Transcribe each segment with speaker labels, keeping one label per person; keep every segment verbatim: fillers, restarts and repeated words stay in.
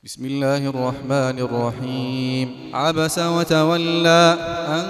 Speaker 1: بسم الله الرحمن الرحيم. عبس وتولى أن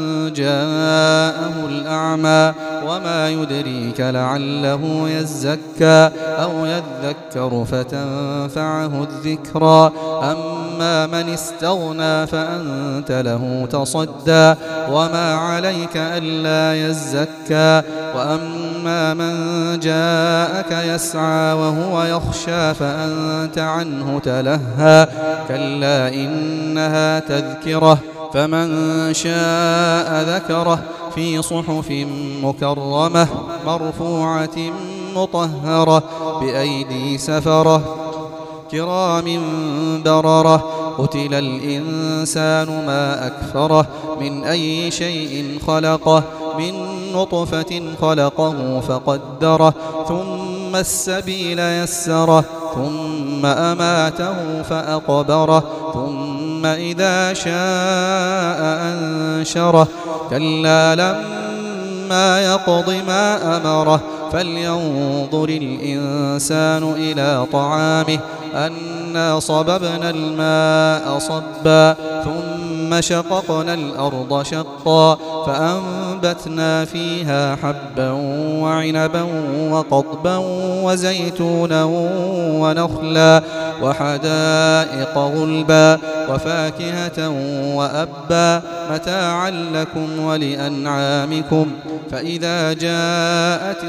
Speaker 1: جاءه الأعمى وما يدريك لعله يزكى أو يذكر فتنفعه الذكرى. أما من استغنى فأنت له تصدى وما عليك ألا يزكى. وأما من جاءك يسعى وهو يخشى فأنت عنه تلهى. كلا إنها تذكرة فمن شاء ذكره في صحف مكرمة مرفوعة مطهرة بأيدي سفرة كرام بررة. قتل الإنسان ما أكفره من أي شيء خلقه من نطفة خلقه فقدره ثم السبيل يسره ثم أماته فأقبره ثم إذا شاء أنشره. كلا لما يقض ما أمره فلينظر الإنسان إلى طعامه أنا صببنا الماء صبا ثم شققنا الأرض شقا فأنبتنا فيها حبا وعنبا وقضبا وزيتونا ونخلا وحدائق غلبا وفاكهة وأبا متاعا لكم ولأنعامكم. فإذا جاءت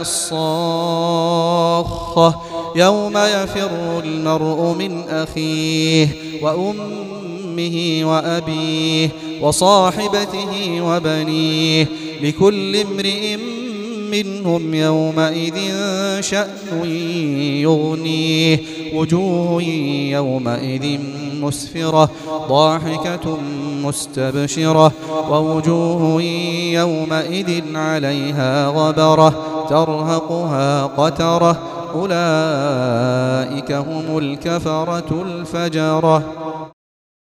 Speaker 1: الصاخة يوم يفر المرء من أخيه وأمه وأبيه وصاحبته وبنيه لكل امرئ منهم يومئذ شأن يغنيه. وجوه يومئذ مسفرة ضاحكة مستبشرة ووجوه يومئذ عليها غبرة ترهقها قترة أولئك هم الكفرة الفجرة.